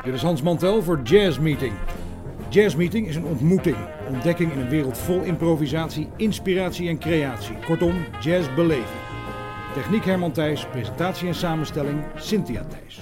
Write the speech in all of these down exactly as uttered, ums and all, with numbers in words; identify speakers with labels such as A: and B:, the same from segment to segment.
A: Dit is Hans Mantel voor Jazz Meeting. Jazz Meeting is een ontmoeting, ontdekking in een wereld vol improvisatie, inspiratie en creatie. Kortom, jazzbeleving. Techniek Herman Thijs, presentatie en samenstelling Cynthia Thijs.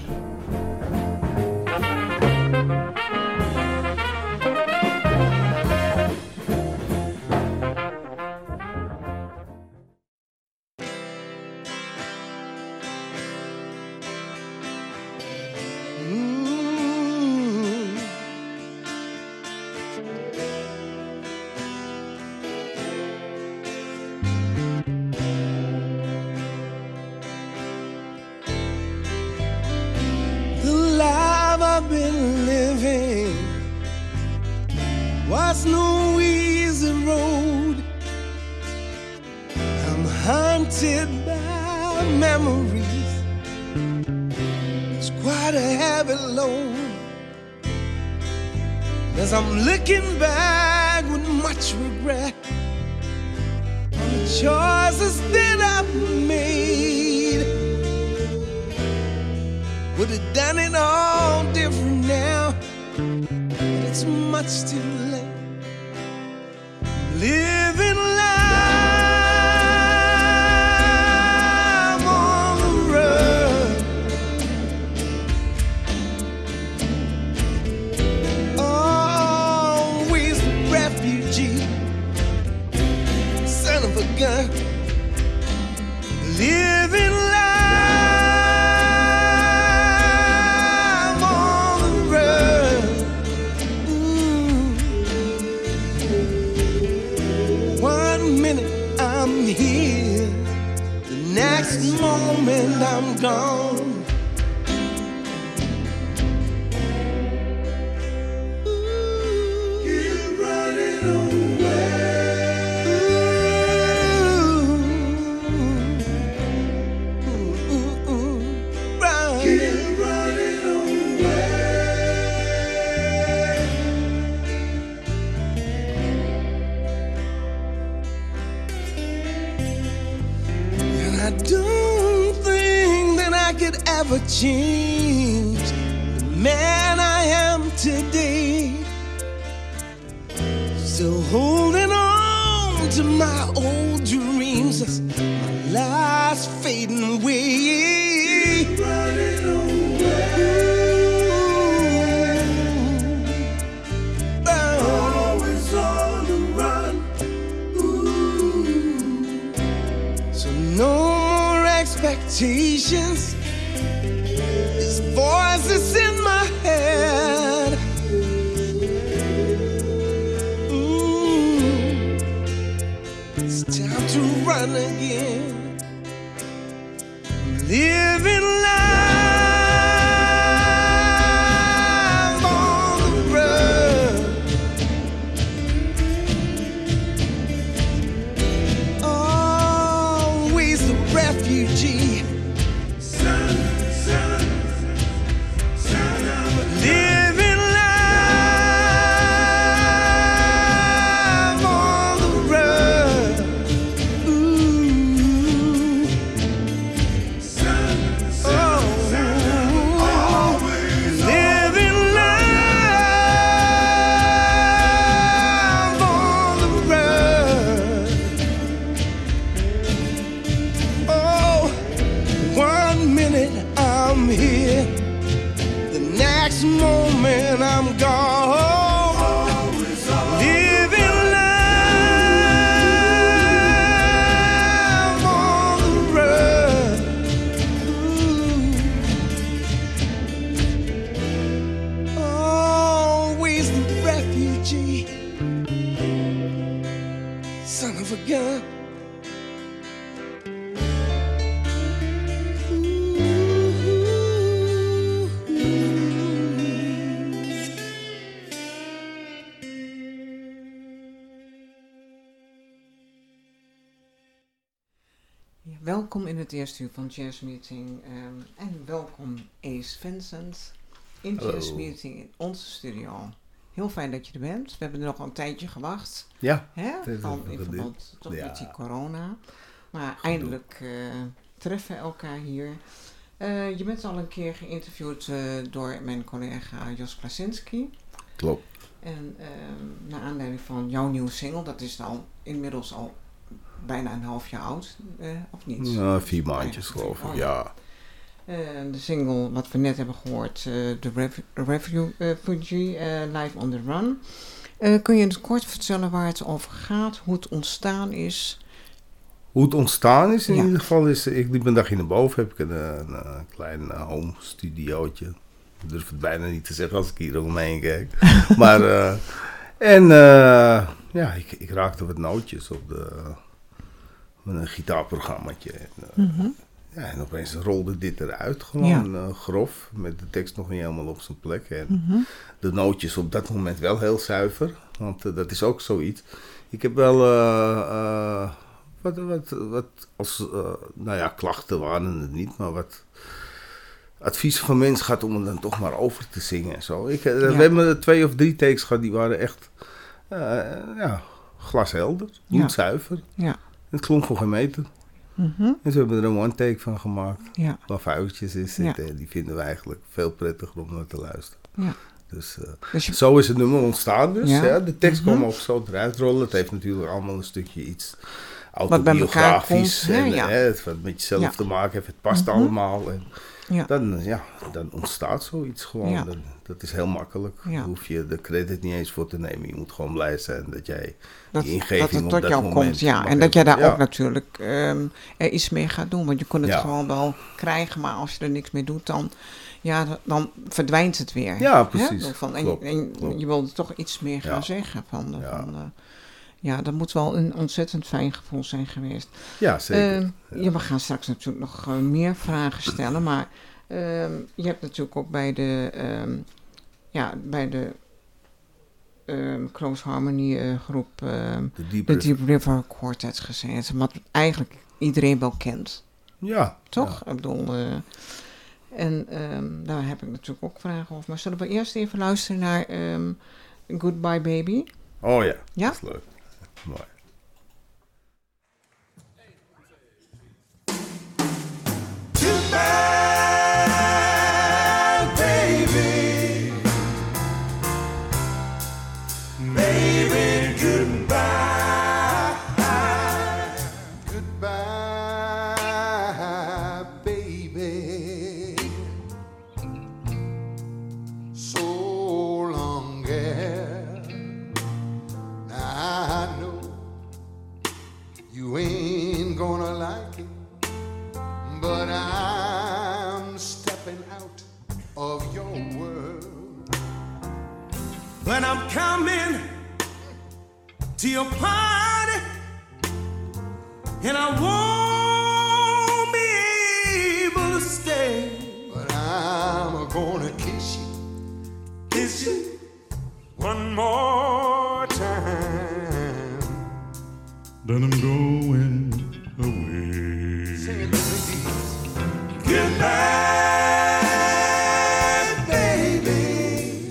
B: Change the man I am today. Still holding on to my old dreams as my life's fading away. Keep running away. Oh. Always on the run. Ooh. So no more expectations. Voices in my head. Mm. It's time to run again. Living life on the run. Always the refugee. Moment I'm gone. Living life on the run. Ooh. Always the refugee. Son of a gun.
C: Welkom in het eerste uur van Jazz Meeting um, en welkom Ace Vincent in
D: Hallo.
C: Jazz Meeting in onze studio. Heel fijn dat je er bent. We hebben er nog een tijdje gewacht.
D: Ja.
C: Hè? Van, in verband toch
D: ja.
C: met die corona. Maar
D: Goed
C: eindelijk uh, treffen we elkaar hier. Uh, je bent al een keer geïnterviewd uh, door mijn collega Jos Plasinski.
D: Klopt.
C: En uh, naar aanleiding van jouw nieuwe single, dat is al inmiddels al bijna een half jaar oud, uh, of niet?
D: Ja, vier maandjes
C: nee,
D: geloof ik,
C: oh,
D: ja.
C: Uh, de single wat we net hebben gehoord, uh, The Rev- Refugee uh, Fuji, uh, Live on the Run. Uh, kun je het kort vertellen waar het over gaat, hoe het ontstaan is?
D: Hoe het ontstaan is in
C: ja.
D: ieder geval is, ik liep een dagje naar boven, heb ik een, een, een klein uh, home studiootje. Ik durf het bijna niet te zeggen als ik hier omheen kijk. maar, uh, en uh, ja, ik, ik raakte wat nootjes op de, met een gitaarprogrammaatje. En, uh, mm-hmm. ja, en opeens rolde dit eruit, gewoon ja. uh, grof, met de tekst nog niet helemaal op zijn plek. En mm-hmm. de nootjes op dat moment wel heel zuiver, want uh, dat is ook zoiets. Ik heb wel... Uh, uh, Wat, wat, wat als, uh, nou ja, klachten waren het niet, maar wat adviezen van mensen gaat om er dan toch maar over te zingen en zo. Ik, uh, ja. We hebben twee of drie takes gehad, die waren echt, uh, ja, glashelder, goed ja. zuiver.
C: Ja.
D: Het klonk voor geen meter. Mm-hmm. En toen hebben we er een one take van gemaakt,
C: ja.
D: waar vuiltjes in zitten. Ja. En die vinden we eigenlijk veel prettiger om naar te luisteren.
C: Ja.
D: Dus, uh,
C: dus je...
D: zo is het nummer ontstaan dus.
C: Ja.
D: Ja. De tekst
C: mm-hmm.
D: kwam ook zo eruit rollen. Het heeft natuurlijk allemaal een stukje iets...
C: autobiografisch
D: en
C: komt, ja.
D: hè, het wat met jezelf ja. te maken heeft, het past mm-hmm. allemaal. En ja. Dan, ja, dan ontstaat zoiets gewoon. Ja. Dat, dat is heel makkelijk. Ja. Daar hoef je de credit niet eens voor te nemen. Je moet gewoon blij zijn dat jij
C: dat,
D: die ingeving
C: dat het
D: op
C: tot
D: dat
C: jou
D: moment
C: komt. Ja. En
D: hebben.
C: dat jij daar
D: ja.
C: ook natuurlijk um, er iets mee gaat doen. Want je kon het
D: ja.
C: gewoon wel krijgen, maar als je er niks mee doet, dan, ja, dan verdwijnt het weer.
D: Ja, precies.
C: Hè? Van, en,
D: klopt,
C: en
D: klopt.
C: je wilde toch iets meer gaan
D: ja.
C: zeggen. Van, de,
D: ja.
C: van de, ja, dat moet wel een ontzettend fijn gevoel zijn geweest.
D: Ja, zeker.
C: Uh,
D: ja.
C: Ja, we gaan straks natuurlijk nog uh, meer vragen stellen, maar uh, je hebt natuurlijk ook bij de, um, ja, bij de um, Close Harmony uh, groep, um,
D: de Deep,
C: de
D: River.
C: Deep River Quartet gezeten, wat eigenlijk iedereen wel kent.
D: Ja.
C: Toch?
D: Ja.
C: Ik bedoel, uh, en um, daar heb ik natuurlijk ook vragen over. Maar zullen we eerst even luisteren naar um, Goodbye Baby?
D: Oh ja,
C: ja?
D: dat is leuk. Mooi.
B: Goodbye, baby. Baby, goodbye. Goodbye, baby. So long, girl. I know you ain't gonna like it, but I'm stepping out of your world. When I'm coming to your party, and I won't be able to stay, but I'm gonna kiss you, kiss you one more time. Then I'm going away. Sing it, please. Goodbye, baby.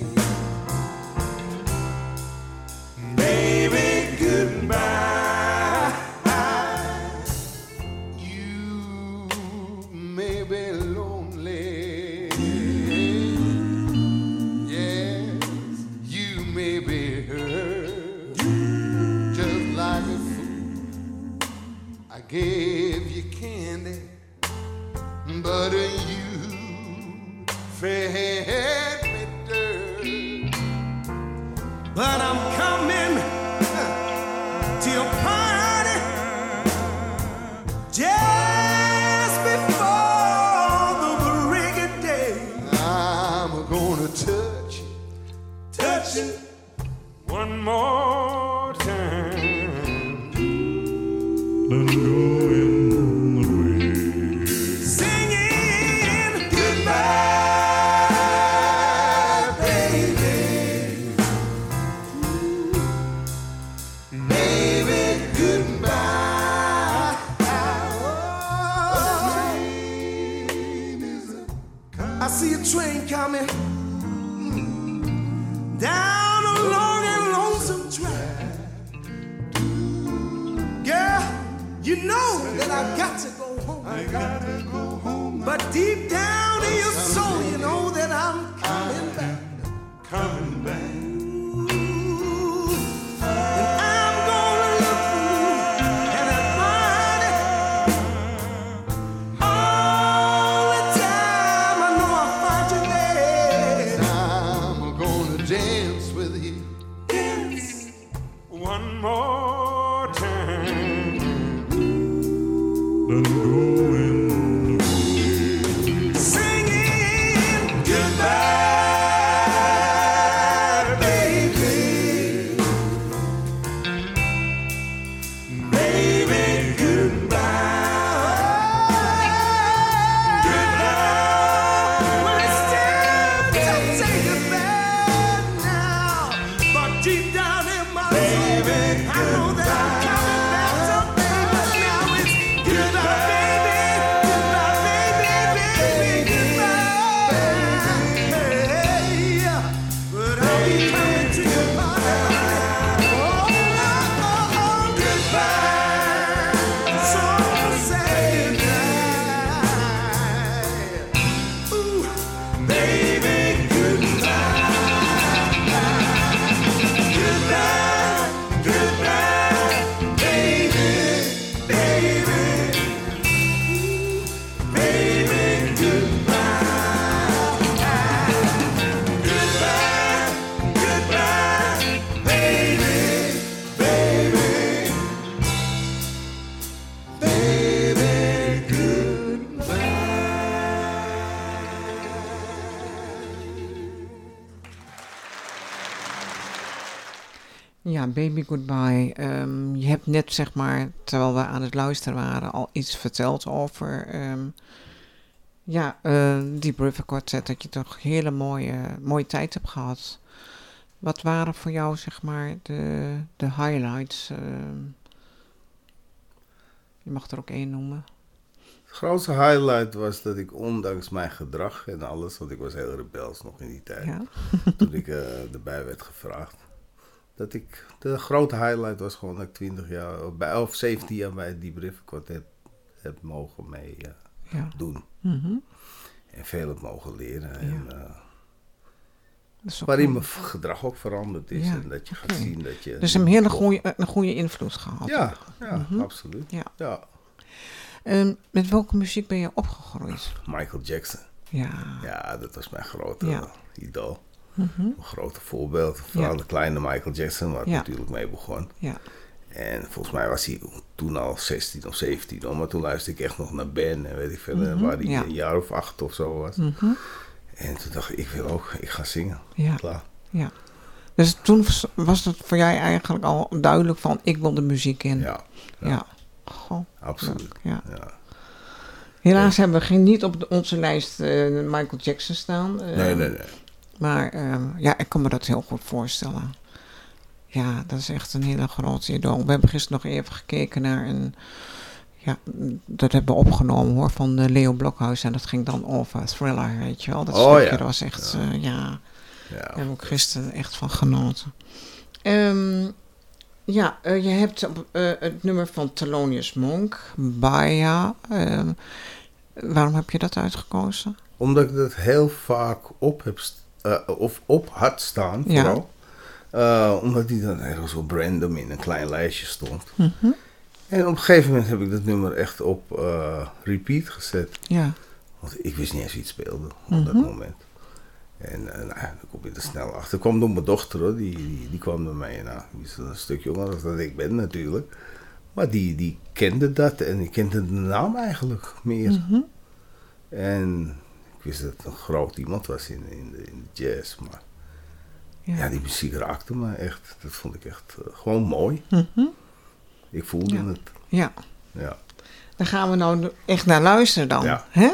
B: Baby, goodbye. You may be lonely. Yes, you may be hurt. Just like a fool, I gave you candy, but uh, you fed me dirt. But I'm coming to your party just before the break of day. I'm gonna touch you, touch you one more time. Then go in the way, singing goodbye, baby. Baby, goodbye. Oh, I see a train coming down a long and lonesome track. Girl, you know that I got to go home. I got to go home. but deep down in your soul, you know that I'm coming back, coming back.
C: Ja, Baby Goodbye. Um, je hebt net, zeg maar, terwijl we aan het luisteren waren, al iets verteld over um, ja, uh, Deep River Quartet, dat je toch een hele mooie, mooie tijd hebt gehad. Wat waren voor jou, zeg maar, de, de highlights? Uh, je mag er ook één noemen.
D: Het grootste highlight was dat ik ondanks mijn gedrag en alles, want ik was heel rebels nog in die tijd, ja. toen ik uh, erbij werd gevraagd. Dat ik, de grote highlight was gewoon dat ik twintig jaar, bij, of zeventien jaar bij het Deep River Quartet heb mogen mee uh, ja. doen. Mm-hmm. En veel heb mogen leren. Ja. En, uh, waarin mijn gedrag ook veranderd is. Ja. En dat je okay. gaat zien dat je...
C: Dus een hele goede, een goede invloed gehad.
D: Ja, ja mm-hmm. absoluut. Ja. Ja.
C: Um, met welke muziek ben je opgegroeid?
D: Michael Jackson.
C: Ja.
D: Ja, dat was mijn grote ja. idool.
C: Mm-hmm.
D: Een grote voorbeeld. Vooral ja. de kleine Michael Jackson, waar ik ja. natuurlijk mee begon.
C: Ja.
D: En volgens mij was hij toen al zestien of zeventien. Maar toen luisterde ik echt nog naar Ben. En weet ik veel, mm-hmm. waar hij ja. een jaar of acht of zo was.
C: Mm-hmm.
D: En toen dacht ik, ik wil ook, ik ga zingen.
C: Ja.
D: Klaar.
C: Ja. Dus toen was het voor jij eigenlijk al duidelijk van, ik wil de muziek in.
D: Ja. Ja.
C: ja. Goh,
D: absoluut.
C: Ja.
D: ja.
C: Helaas ja. hebben we geen, niet op de, onze lijst uh, Michael Jackson staan. Uh,
D: nee, nee, nee.
C: Maar uh, ja, ik kan me dat heel goed voorstellen. Ja, dat is echt een hele grote idool. We hebben gisteren nog even gekeken naar een... Ja, dat hebben we opgenomen hoor, van uh, Leo Blokhuis. En dat ging dan over Thriller, weet je wel. Dat
D: oh,
C: stukje
D: ja.
C: dat was echt,
D: ja.
C: Uh, ja...
D: ja
C: daar hebben we ook gisteren echt van genoten. Um, ja, uh, je hebt uh, het nummer van Thelonious Monk, Baya. Uh, waarom heb je dat uitgekozen?
D: Omdat ik dat heel vaak op heb st- uh, of op had staan, vooral. Ja. Uh, omdat die dan ergens op random in een klein lijstje stond.
C: Mm-hmm.
D: En op een gegeven moment heb ik dat nummer echt op uh, repeat gezet.
C: Ja.
D: Want ik wist niet eens wie het speelde op
C: mm-hmm.
D: dat moment. En uh, nou, dan kom je er snel achter. Dat kwam door mijn dochter, hoor. Die, die, die kwam door mij. Nou, die is een stuk jonger dan ik ben natuurlijk. Maar die, die kende dat en die kende de naam eigenlijk meer.
C: Mm-hmm.
D: En ik wist dat het een groot iemand was in, in, de, in de jazz. Maar ja. ja, die muziek raakte me echt. Dat vond ik echt uh, gewoon mooi.
C: Mm-hmm.
D: Ik voelde
C: ja.
D: het.
C: Ja.
D: ja.
C: Daar gaan we nou echt naar luisteren dan.
D: Ja.
C: Hè?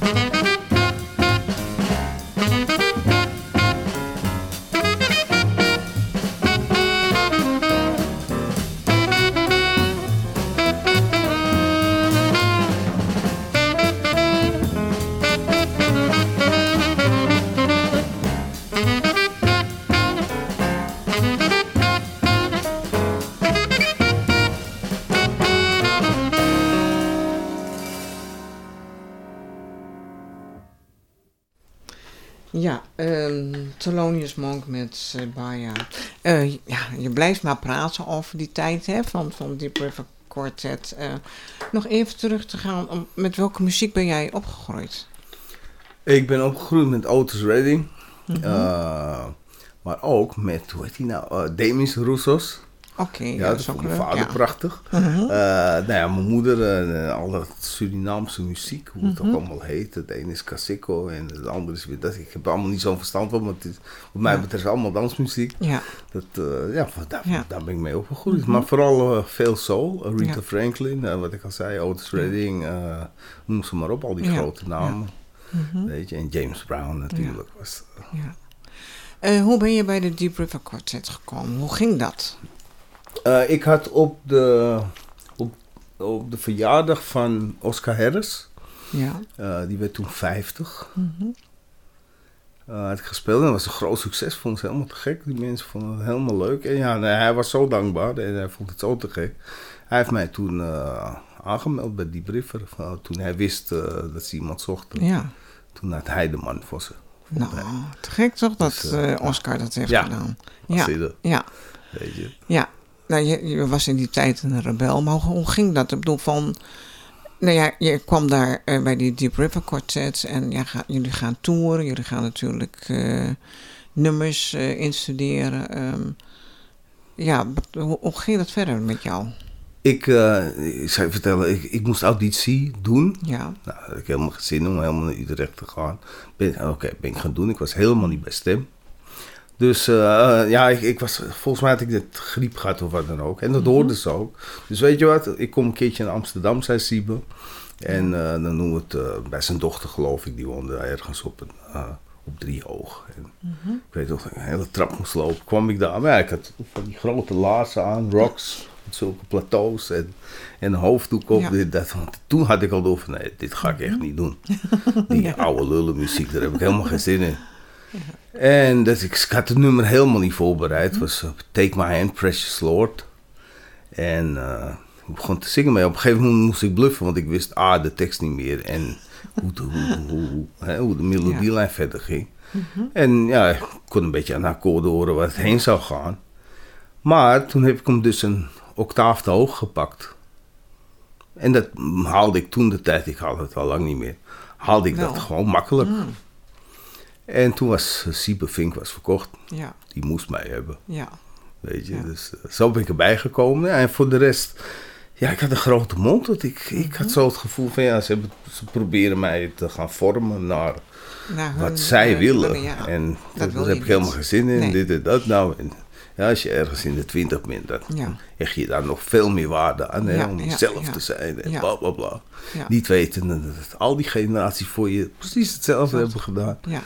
C: Ja, uh, Thelonious Monk met uh, Baya. Uh, ja, je blijft maar praten over die tijd hè, van, van Deep River Quartet. Uh, nog even terug te gaan, om, met welke muziek ben jij opgegroeid?
D: Ik ben opgegroeid met Otis Redding.
C: Mm-hmm.
D: Uh, maar ook met, hoe heet die nou, uh, Demis Roussos.
C: Oké, okay,
D: ja,
C: ja,
D: dat vond mijn vader
C: ja.
D: prachtig.
C: Mm-hmm.
D: Uh, nou ja, mijn moeder, uh, al dat Surinaamse muziek, hoe het
C: Mm-hmm.
D: ook allemaal heet. Het een is Cacico en het andere is weer dat. Ik heb er allemaal niet zo'n verstand van, want het is, wat mij
C: Ja.
D: betreft allemaal dansmuziek.
C: Ja.
D: Dat, uh, ja, daar,
C: Ja.
D: daar ben ik mee opgegroeid.
C: Mm-hmm.
D: Maar vooral uh, veel soul. Rita
C: Ja.
D: Franklin, uh, wat ik al zei, Otis Redding, uh, noem ze maar op, al die
C: Ja.
D: grote namen.
C: Ja. Mm-hmm.
D: Weet je, en James Brown natuurlijk. Ja. Was, uh,
C: Ja. Uh, hoe ben je bij de Deep River Quartet gekomen? Hoe ging dat?
D: Uh, ik had op de, op, op de verjaardag van Oscar Harris,
C: Ja.
D: uh, die werd toen vijftig,
C: Mm-hmm.
D: uh, had ik gespeeld en dat was een groot succes. Vonden ze helemaal te gek. Die mensen vonden het helemaal leuk. En ja, nee, hij was zo dankbaar en hij vond het zo te gek. Hij heeft mij toen uh, aangemeld bij Deep River, uh, toen hij wist uh, dat ze iemand zochten.
C: Ja.
D: Toen had hij de man voor ze.
C: Nou, te gek toch dat
D: Dus, uh,
C: uh, Oscar dat heeft
D: ja.
C: gedaan.
D: Was
C: Ja.
D: hij er,
C: Ja.
D: weet je.
C: Ja. Nou, je, je was in die tijd een rebel, maar hoe, hoe ging dat? Ik bedoel van, nou ja, je kwam daar uh, bij die Deep River Quartet en ja, ga, jullie gaan toeren, jullie gaan natuurlijk uh, nummers uh, instuderen. Um, ja, hoe, hoe ging dat verder met jou?
D: Ik, uh, ik zou je vertellen, ik, ik moest auditie doen.
C: Ja.
D: Nou, had ik helemaal geen zin om helemaal naar Utrecht te gaan. Oké, okay, ben ik gaan doen. Ik was helemaal niet bij stem. Dus uh, ja, ik, ik was, volgens mij had ik net griep gehad of wat dan ook. En dat mm-hmm. hoorde ze ook. Dus weet je wat, ik kom een keertje in Amsterdam, zei Siebe. En uh, dan noemen we het uh, bij zijn dochter, geloof ik, die woonde ergens op, een, uh, op Driehoog. En mm-hmm. Ik weet nog dat ik een hele trap moest lopen. Kwam ik daar, maar ja, ik had van die grote laarzen aan, rocks, met zulke plateaus en, en een hoofddoek op. Ja. Dit, dat, want toen had ik al door van, nee, dit ga ik echt niet doen. Die ja. oude lullenmuziek, daar heb ik helemaal geen zin in. Ja. En dat, ik, ik had het nummer helemaal niet voorbereid. Het was uh, Take My Hand, Precious Lord. En uh, ik begon te zingen, maar op een gegeven moment moest ik bluffen, want ik wist A, de tekst niet meer en hoe, de, hoe, hoe, hoe, hè, hoe de melodielijn ja. verder ging. Mm-hmm. En ja, ik kon een beetje aan de akkoorden horen waar het heen zou gaan. Maar toen heb ik hem dus een octaaf te hoog gepakt. En dat haalde ik toen de tijd, ik haalde het al lang niet meer, haalde ik Wel. dat gewoon makkelijk. Mm. En toen was uh, Siebe Vink was verkocht. Ja. Die moest mij hebben. Ja. Weet je, ja. dus uh, zo ben ik erbij gekomen. Ja, en voor de rest, ja, ik had een grote mond. Want ik, mm-hmm. ik had zo het gevoel van, ja, ze, hebben, ze proberen mij te gaan vormen naar nou, wat hun, zij uh, willen. Ja, en dat daar heb ik helemaal geen zin in, nee. dit en dat. Nou, en ja, als je ergens in de twintig bent, dan ja. hecht je daar nog veel meer waarde aan, hè, ja, om jezelf ja, ja. te zijn en ja. bla bla bla. Ja. Niet weten dat al die generaties voor je precies hetzelfde hebben gedaan. Ja.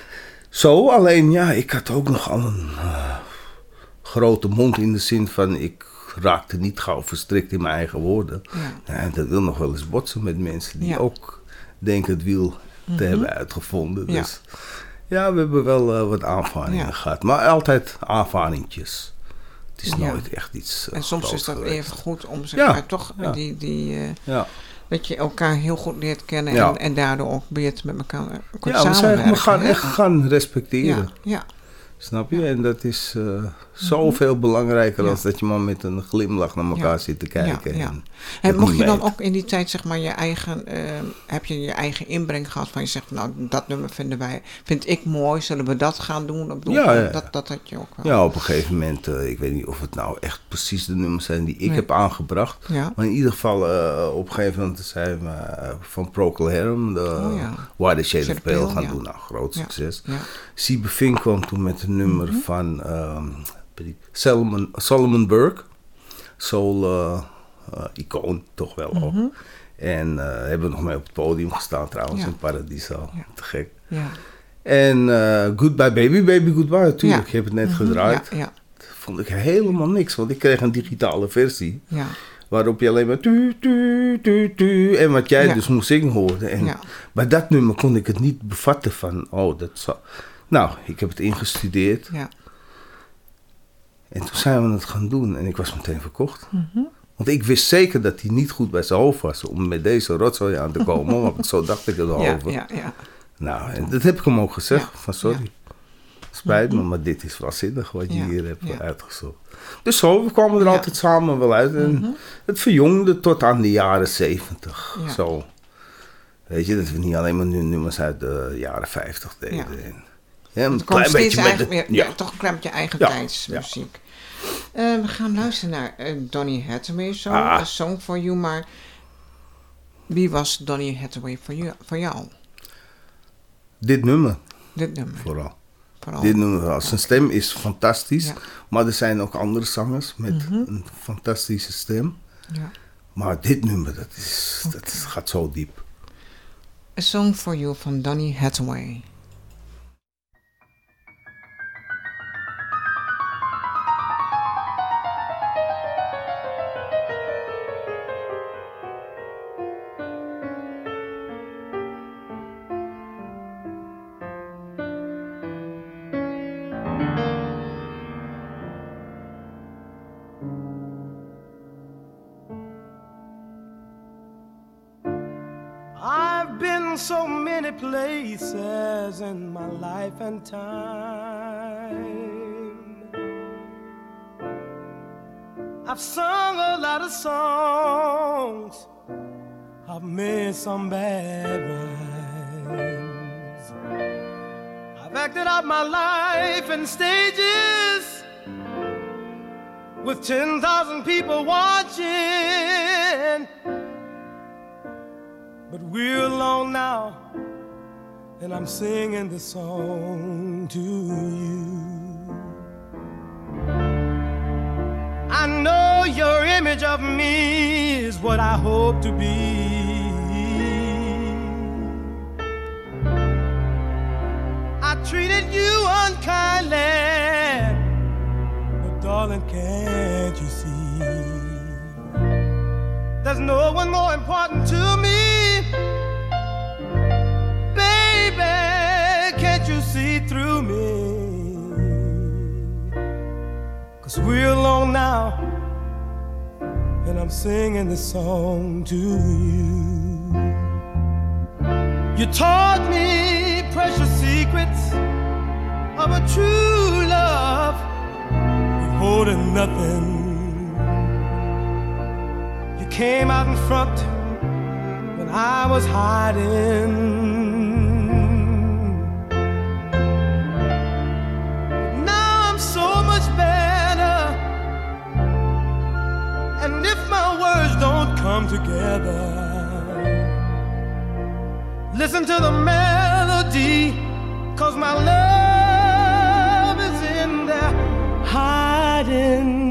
D: Zo, alleen ja, ik had ook nogal een uh, grote mond in de zin van, ik raakte niet gauw verstrikt in mijn eigen woorden. Ja. En dat wil nog wel eens botsen met mensen die ja. ook denken het wiel mm-hmm. te hebben uitgevonden. Dus ja, ja we hebben wel uh, wat aanvaringen ja. gehad, maar altijd aanvaringjes. Het is ja. nooit echt iets uh,
C: En soms is dat even goed om zeg ja. maar toch ja. die... die uh, ja. dat je elkaar heel goed leert kennen ja. en, en daardoor ook beter met elkaar kunt ja, samenwerken. Ja, we
D: gaan echt gaan respecteren.
C: Ja, ja.
D: Snap je? En dat is uh, zoveel mm-hmm. belangrijker ja. dan dat je maar met een glimlach naar elkaar ja. zit te kijken.
C: Ja, ja.
D: En,
C: en mocht je dan ook in die tijd zeg maar je eigen, uh, heb je je eigen inbreng gehad van je zegt, nou dat nummer vinden wij, vind ik mooi, zullen we dat gaan doen? Of doen
D: ja, ja.
C: Dat, dat had je ook wel.
D: Ja, op een gegeven moment, uh, ik weet niet of het nou echt precies de nummers zijn die ik nee. heb aangebracht. Ja. Maar in ieder geval, uh, op een gegeven moment zijn we uh, van Procol Harum, de oh, ja. Why the Shade of Pale gaan ja. doen. Nou, groot ja. succes. Ja. Siebe Vink kwam toen met een nummer mm-hmm. van um, Solomon, Solomon Burke, soul uh, uh, icoon toch wel mm-hmm. ook. En uh, hebben we nog mee op het podium gestaan trouwens,
C: Ja.
D: in Paradiso.
C: Ja.
D: Te gek.
C: Ja.
D: En uh, Goodbye Baby, Baby Goodbye, natuurlijk.
C: Ja.
D: Je hebt het net
C: Mhm.
D: gedraaid.
C: Ja, ja,
D: Dat vond ik helemaal niks, want ik kreeg een digitale versie.
C: ja.
D: Waarop je alleen maar tu, tu, tu, tu, en wat jij
C: Ja.
D: dus moest zingen hoorde. En
C: Ja.
D: bij dat nummer kon ik het niet bevatten van, oh, dat zou... Nou, ik heb het ingestudeerd.
C: Ja.
D: En toen zijn we het gaan doen en ik was meteen verkocht.
C: Mhm.
D: Want ik wist zeker dat hij niet goed bij zijn hoofd was om met deze rotzooi aan te komen. Want zo dacht ik erover.
C: Ja, ja, ja.
D: Nou, en dat heb ik hem ook gezegd.
C: Ja.
D: Van sorry, spijt me, maar dit is waanzinnig wat je
C: Ja.
D: hier hebt
C: Ja.
D: uitgezocht. Dus zo, we kwamen er
C: Ja.
D: altijd samen wel uit. En
C: Mhm.
D: het verjongde tot aan de jaren zeventig.
C: Ja.
D: Zo. Weet je, dat we niet alleen maar nu nummers uit de jaren vijftig deden.
C: Ja.
D: En, ja, een
C: Het komt
D: klein
C: steeds
D: beetje
C: eigen,
D: met de,
C: ja,
D: ja.
C: toch een klein beetje eigen
D: Ja,
C: tijdsmuziek. Eh, we gaan luisteren naar eh, Donny Hathaway, zo,
D: Ah.
C: A Song for You. Maar wie was Donny Hathaway voor jou? Voor jou?
D: Dit nummer
C: Dit nummer.
D: vooral.
C: Vooral.
D: Dit nummer vooral. Zijn stem is fantastisch.
C: Ja.
D: Maar er zijn ook andere zangers met
C: Mhm.
D: een fantastische stem.
C: Ja.
D: Maar dit nummer, dat, is, dat is- gaat zo diep.
C: A Song for You van Donny Hathaway.
B: I've been so many places in my life and time. I've sung a lot of songs. I've made some bad rhymes. I've acted out my life in stages with ten thousand people watching. But we're alone now, and I'm singing this song to you. I know your image of me is what I hope to be. I treated you unkindly, but darling, can't you see? There's no one more important to me. Can't you see through me? 'Cause we're alone now, and I'm singing this song to you. You taught me precious secrets of a true love, withholding nothing. You came out in front when I was hiding. So much better, and if my words don't come together, listen to the melody, 'cause my love is in there hiding.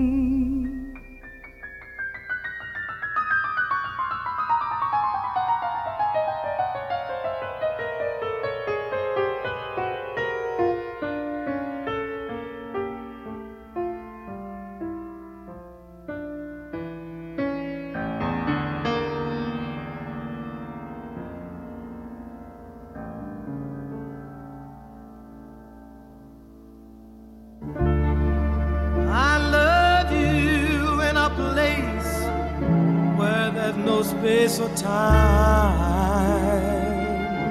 B: No space or time.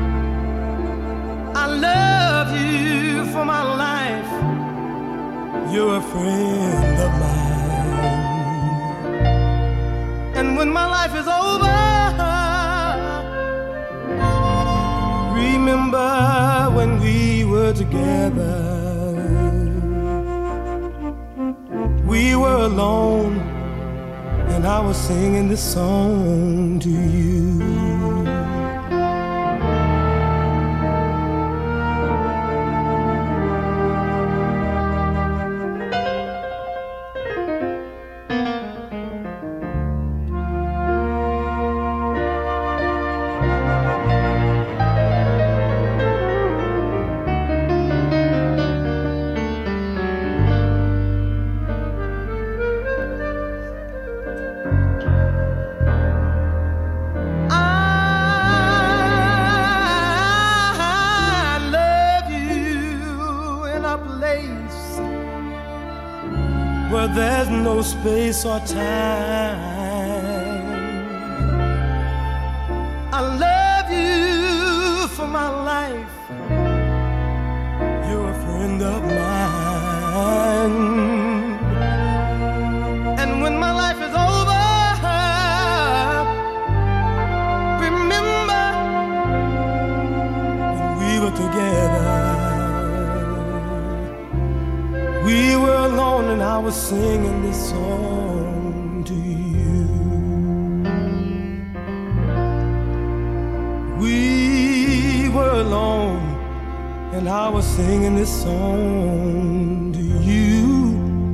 B: I love you for my life. You're a friend of mine. And when my life is over, remember when we were together. We were alone, and I was singing this song to you. where there's no space or time. I love you for my life. You're a friend of mine. And when my life is over, remember when we were together. We were alone and I was singing this song to you. We were alone and I was singing this song to you.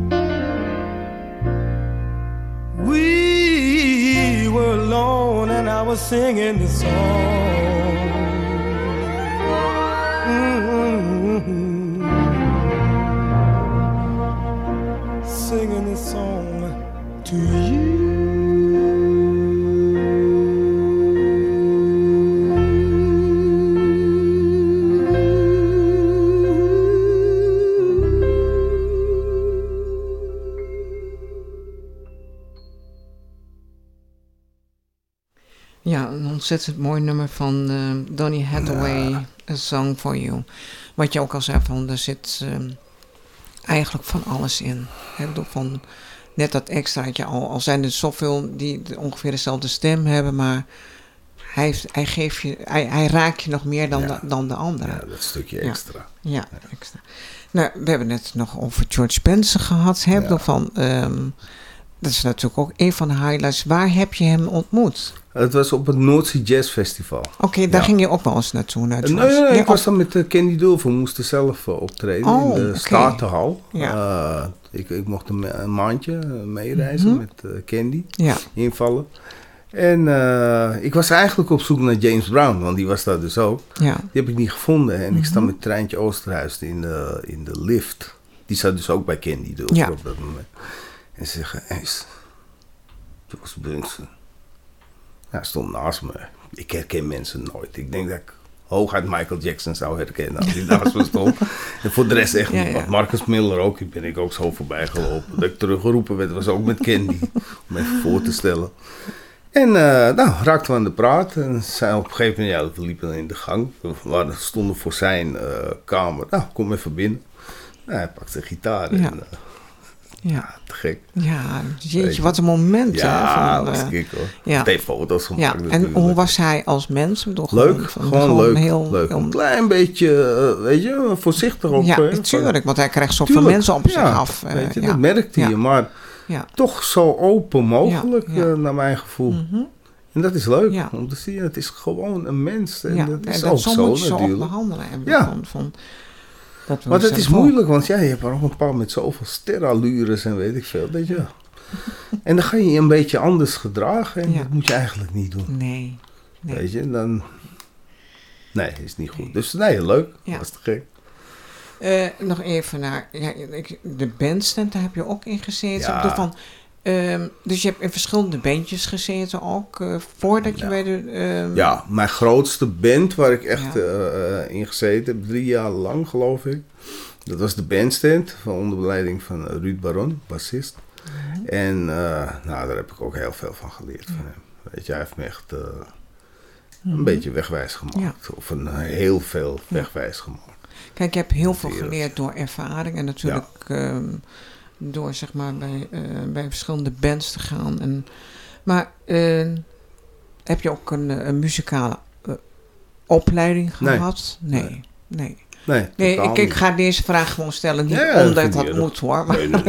B: We were alone and I was singing this song. Mm-hmm. Singing this song to you.
C: Ja, een ontzettend mooi nummer van uh, Donny Hathaway, ja. A Song for You. Wat je ook al zei, van, er zit uh, eigenlijk van alles in. He, van net dat extraatje, al, al zijn er zoveel die ongeveer dezelfde stem hebben, maar hij, heeft, hij, geeft je, hij, hij raakt je nog meer dan, ja. de, dan de andere.
D: Ja, dat stukje extra.
C: Ja, ja, ja. extra. Nou, we hebben het nog over George Spencer gehad. Hè, ja. van, um, dat is natuurlijk ook een van de highlights. Waar heb je hem ontmoet?
D: Het was op het Noordzee Jazz Festival.
C: Oké, okay, daar ja. ging je ook wel eens naartoe. Naar
D: nee, nee, nee, ik was dan met uh, Candy Dulfer. We moesten zelf uh, optreden oh, in de okay. Statenhal. Ja. Uh, ik, ik mocht een, een maandje meereizen mm-hmm. met uh, Candy. Ja. Invallen. En uh, ik was eigenlijk op zoek naar James Brown, want die was daar dus ook. Ja. Die heb ik niet gevonden. En mm-hmm. ik sta met Treintje Oosterhuis in de, in de lift. Die zat dus ook bij Candy Dulfer ja. op dat moment. En ze zeggen, hey, George Bunsen. Ja, hij stond naast me. Ik herken mensen nooit. Ik denk dat ik hooguit Michael Jackson zou herkennen als hij naast me stond. En voor de rest echt niet. Ja, ja. Marcus Miller ook. Die ben ik ook zo voorbij gelopen. Dat ik teruggeroepen werd, was ook met Candy. Om even voor te stellen. En uh, nou, raakten we aan de praat. En zei op een gegeven moment, ja, we liepen in de gang. We waren, stonden voor zijn uh, kamer. Nou, kom even binnen. Nou, hij pakt zijn gitaar. Ja. En, uh, Ja. ja, te gek.
C: Ja, jeetje, wat een moment.
D: Ja,
C: van,
D: dat was
C: uh,
D: gek hoor.
C: Ja.
D: Ik heb foto's gemaakt.
C: Ja. En hoe was hij als mens? Toch
D: leuk,
C: van,
D: gewoon, gewoon leuk. Heel, leuk. Een klein beetje, uh, weet je, voorzichtig ook.
C: Ja, natuurlijk, want hij krijgt zoveel mensen op zich
D: ja,
C: af. Uh,
D: weet je,
C: ja.
D: dat merkte ja. je, maar ja. toch zo open mogelijk, ja. Ja. Uh, naar mijn gevoel. Mm-hmm. En dat is leuk, ja. om te zien. Het is gewoon een mens. En
C: ja.
D: dat is
C: en
D: ook
C: dat
D: zo
C: moet je
D: natuurlijk.
C: Zo behandelen.
D: Ja.
C: Van, van, Dat
D: maar het is moeilijk, want ja, je hebt er nog een paar met zoveel sterallures en weet ik veel, weet je. En dan ga je je een beetje anders gedragen en ja. dat moet je eigenlijk niet doen.
C: Nee. nee.
D: Weet je, dan... Nee, is niet goed. Dus nee, leuk. Ja. Dat is te gek.
C: Uh, nog even naar... Ja, de bandstand, daar heb je ook in gezeten. Ja. Van, um, dus je hebt in verschillende bandjes gezeten ook, uh, voordat je ja. bij de... Um...
D: Ja, mijn grootste band waar ik echt ja. uh, in gezeten heb, drie jaar lang geloof ik. Dat was de bandstand, van onder begeleiding van Ruud Baron, bassist. Mm-hmm. En uh, nou, daar heb ik ook heel veel van geleerd ja. van hem. Weet je, hij heeft me echt uh, mm-hmm. een beetje wegwijs gemaakt. Ja. Of een heel veel wegwijs ja. gemaakt.
C: Kijk, je hebt heel veel geleerd door ervaring en natuurlijk ja. um, door zeg maar bij, uh, bij verschillende bands te gaan. En, maar uh, heb je ook een, een muzikale uh, opleiding gehad? Nee. Nee. nee.
D: Nee,
C: nee ik, ik ga deze vraag gewoon stellen, niet ja, omdat dat moet hoor. Maar nee, nee,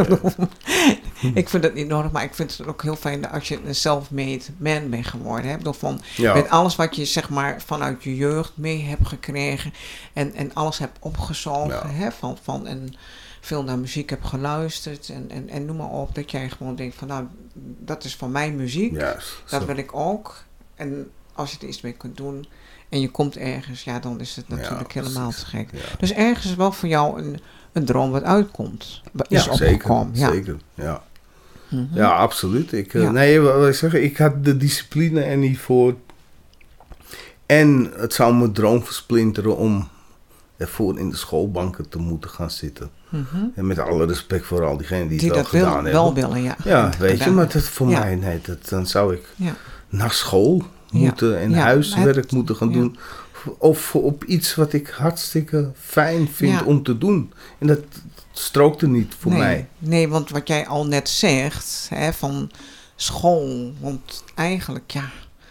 C: nee. Ik vind het niet nodig, maar ik vind het ook heel fijn als je een self-made man bent geworden. Hè? Door van, ja. Met alles wat je zeg maar vanuit je jeugd mee hebt gekregen en, en alles hebt opgezogen. Ja. Hè? Van, van, en veel naar muziek hebt geluisterd en, en, en noem maar op. Dat jij gewoon denkt van nou, dat is van mijn muziek. Yes, dat so. wil ik ook. En als je er iets mee kunt doen... En je komt ergens, ja, dan is het natuurlijk ja, helemaal te gek. Ja. Dus ergens is wel voor jou een, een droom wat uitkomt. Is
D: ja, zeker. Ja. Zeker, ja. Mm-hmm. Ja, absoluut. Ik, ja. Nee, wat ik zeg, ik had de discipline er niet voor. En het zou mijn droom versplinteren om ervoor in de schoolbanken te moeten gaan zitten.
C: Mm-hmm.
D: En met alle respect voor al diegenen die,
C: Die
D: het wel
C: dat
D: gedaan
C: wil,
D: hebben.
C: wel willen, ja.
D: Ja, weet
C: gedaan.
D: je, maar dat voor
C: Ja.
D: mij, nee, dat, dan zou ik
C: Ja.
D: naar school moeten
C: Ja.
D: en
C: Ja,
D: huiswerk
C: het-
D: moeten gaan
C: ja.
D: doen. Of op iets wat ik hartstikke fijn vind
C: Ja.
D: om te doen. En dat strookte niet voor
C: nee,
D: mij.
C: Nee, want wat jij al net zegt, hè, van school. Want eigenlijk, ja,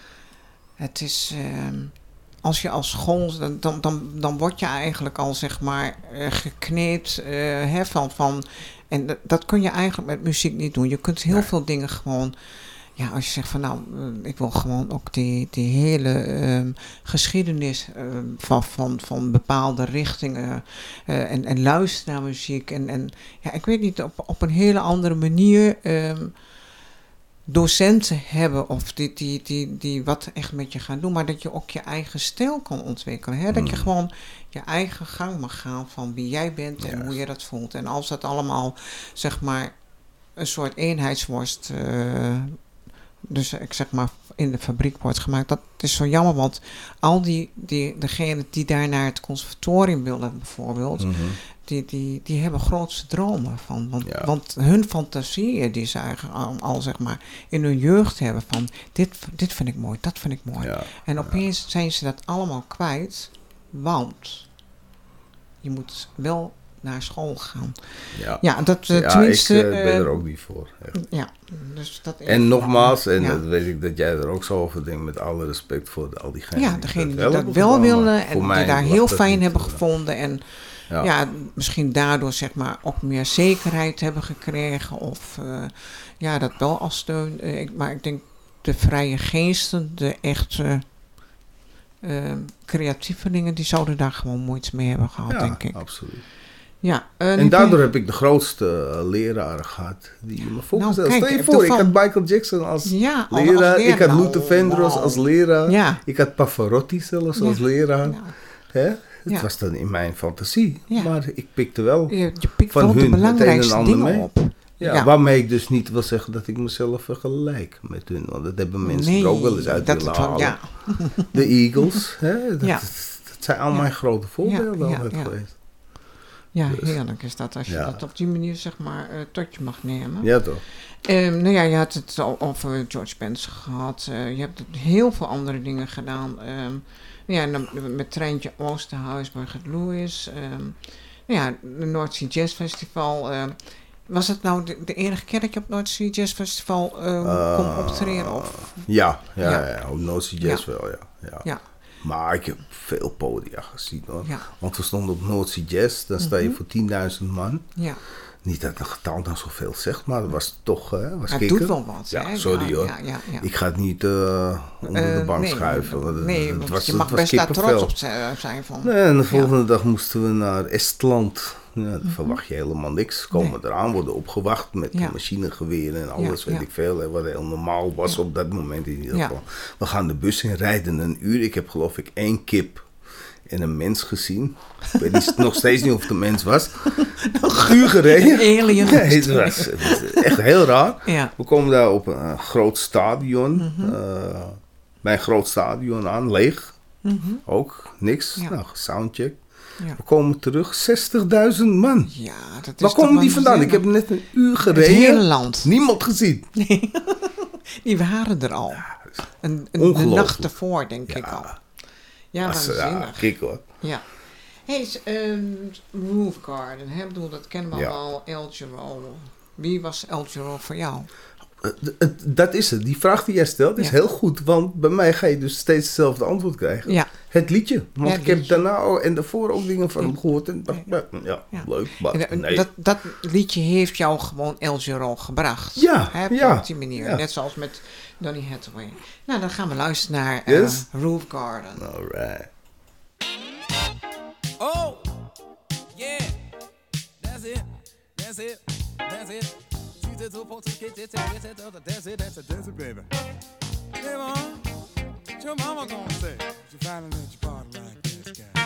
C: het is... Uh, als je als school... Dan, dan, dan word je eigenlijk al, zeg maar, uh, gekneed uh, hè, van... van en dat, dat kun je eigenlijk met muziek niet doen. Je kunt heel
D: Nee.
C: veel dingen gewoon... Ja, als je zegt van nou, uh, ik wil gewoon ook die, die hele um, geschiedenis uh, van, van, van bepaalde richtingen uh, en, en luisteren naar muziek. En, en ja, ik weet niet, op, op een hele andere manier um, docenten hebben of die, die, die, die wat echt met je gaan doen. Maar dat je ook je eigen stijl kan ontwikkelen. Hè? Dat je
D: Mm.
C: gewoon je eigen gang mag gaan van wie jij bent en
D: Juist.
C: hoe je dat voelt. En als dat allemaal, zeg maar, een soort eenheidsworst... Uh, dus ik zeg maar in de fabriek wordt gemaakt. Dat is zo jammer, want al die, die degenen die daar naar het conservatorium willen bijvoorbeeld,
D: Mm-hmm.
C: die, die, die hebben grootste dromen van. Want,
D: Ja.
C: want hun fantasieën die ze eigenlijk al, al zeg maar in hun jeugd hebben van dit, dit vind ik mooi, dat vind ik mooi.
D: Ja.
C: En opeens zijn ze dat allemaal kwijt, want je moet wel naar school gaan.
D: Ja,
C: Ja, dat uh,
D: ja
C: tenminste...
D: ik uh, ben
C: uh,
D: er ook niet voor. Echt.
C: Ja, dus dat
D: En nogmaals, en
C: ja.
D: dat weet ik dat jij er ook zo over denkt, met alle respect voor de, al diegenen
C: Ja,
D: die
C: degenen die
D: wel
C: dat
D: hebben
C: wel
D: gedaan, maar
C: willen
D: voor
C: en
D: mij
C: die daar
D: lag
C: heel
D: dat
C: fijn
D: niet,
C: hebben
D: uh,
C: gevonden. En
D: Ja.
C: ja, misschien daardoor zeg maar ook meer zekerheid hebben gekregen. Of uh, ja, dat wel als steun. Uh, ik, maar ik denk de vrije geesten, de echte uh, creatievelingen, die zouden daar gewoon moeite mee hebben gehad,
D: Ja,
C: denk ik.
D: absoluut.
C: Ja, uh,
D: En daardoor heb ik de grootste uh, leraren gehad die me voorgesteld.
C: Nou, kijk,
D: Stel je
C: even
D: voor, ik
C: van-
D: had Michael Jackson als
C: ja, als
D: leraar, ik had
C: nou,
D: Luther Vandross
C: wow.
D: als leraar,
C: Ja,
D: ik had Pavarotti zelfs
C: Ja.
D: als leraar.
C: nou,
D: Hè? Het
C: Ja.
D: was dan in mijn fantasie,
C: Ja.
D: maar ik pikte wel,
C: je, je pikt
D: Van
C: wel de
D: hun het een en
C: belangrijkste
D: ander
C: dingen
D: mee.
C: op.
D: ja,
C: Ja.
D: waarmee ik dus niet wil zeggen dat ik mezelf vergelijk met hun, want dat hebben mensen
C: Nee,
D: er ook wel eens uit
C: dat
D: willen
C: het wel-
D: halen.
C: ja.
D: De Eagles, hè? Dat,
C: Ja.
D: dat zijn al
C: Ja.
D: mijn grote voorbeelden
C: Ja, ja,
D: altijd
C: ja.
D: geweest.
C: Ja,
D: Dus,
C: heerlijk is dat als je
D: ja.
C: dat op die manier zeg maar uh, tot je mag nemen.
D: Ja toch?
C: Um, nou ja, je had het al over George Spencer gehad. Uh, je hebt heel veel andere dingen gedaan. Um, ja, en dan met Treintje Oosterhuis, Margaret Lewis. Um, nou ja, de North Sea Jazz Festival. Uh, was het nou de, de enige keer dat je op North Sea Jazz Festival um,
D: Uh,
C: kon optreden? Of?
D: Ja, ja,
C: Ja.
D: ja. op North Sea Jazz
C: Ja.
D: wel, ja. ja.
C: Ja.
D: Maar ik heb veel podia gezien hoor.
C: Ja.
D: Want we stonden op North Sea Jazz, dan sta je
C: Mhm.
D: voor tienduizend man.
C: Ja,
D: Niet dat een getal nou zoveel zegt, maar dat was toch, hè, was
C: het
D: kicken.
C: doet wel wat.
D: Ja,
C: hè?
D: sorry
C: ja,
D: hoor.
C: Ja, ja, ja.
D: Ik ga het niet uh, onder de
C: Uh,
D: bank
C: nee,
D: schuiven. Want het,
C: nee,
D: het
C: want
D: was,
C: je
D: het
C: mag
D: was
C: best daar trots
D: kippenvel.
C: op zijn. zijn van.
D: Nee, en de
C: Ja.
D: volgende dag moesten we naar Estland. Ja, dan
C: Mhm.
D: verwacht je helemaal niks. Komen
C: Nee.
D: eraan, worden opgewacht met
C: Ja.
D: machinegeweren en alles,
C: Ja,
D: weet
C: ja.
D: ik veel. Hè, wat heel normaal was
C: Ja.
D: op dat moment in ieder
C: Ja.
D: geval. We gaan de bus in, rijden een uur. Ik heb geloof ik één kip en een mens gezien. Ik weet niet, nog steeds niet of het een mens was. Een uur gereden.
C: Een alien.
D: Nee, het was, het was echt heel raar.
C: Ja.
D: We komen daar op een uh, groot stadion.
C: Mhm.
D: uh, bij een groot stadion aan, leeg.
C: Mhm.
D: Ook niks.
C: Ja.
D: Nou, soundcheck.
C: Ja.
D: We komen terug, zestigduizend man.
C: Ja, dat is
D: Waar
C: toch
D: komen die vandaan? Ik heb
C: waanzinnig.
D: net een uur
C: Het hele
D: gereden.
C: land.
D: Niemand gezien.
C: Die waren er al. Een, een, de
D: ongelooflijk.
C: nacht ervoor, denk ik al. Ja,
D: Als, ja,
C: waanzinnig.
D: kijk hoor.
C: Ja. Hey, um, Roof Garden, hè? Bedoel, dat kennen we
D: Ja.
C: al, El Giro. Wie was El Giro voor jou?
D: Uh, d- het- dat is het. Die vraag die jij stelt is
C: Ja.
D: heel goed. Want bij mij ga je dus steeds hetzelfde antwoord krijgen.
C: Ja.
D: Het liedje. Want
C: Het
D: ik heb
C: liedje.
D: daarna ook- en daarvoor ook dingen van hem
C: Ja.
D: gehoord. En dacht,
C: Ja.
D: ja,
C: Ja.
D: leuk. Maar
C: En, uh,
D: nee.
C: dat, dat liedje heeft jou gewoon El Giro gebracht.
D: Ja,
C: Hè,
D: ja,
C: op die manier.
D: ja.
C: Net zoals met Donny Hathaway. Nou, dan gaan we luisteren naar uh,
D: Yes.
C: Roof Garden.
D: Alright.
B: Oh, yeah, that's it, that's it, that's it. That's it, that's it, that's it, baby. Hey, mom, what your mama gonna say? She finally let you party like this, guy.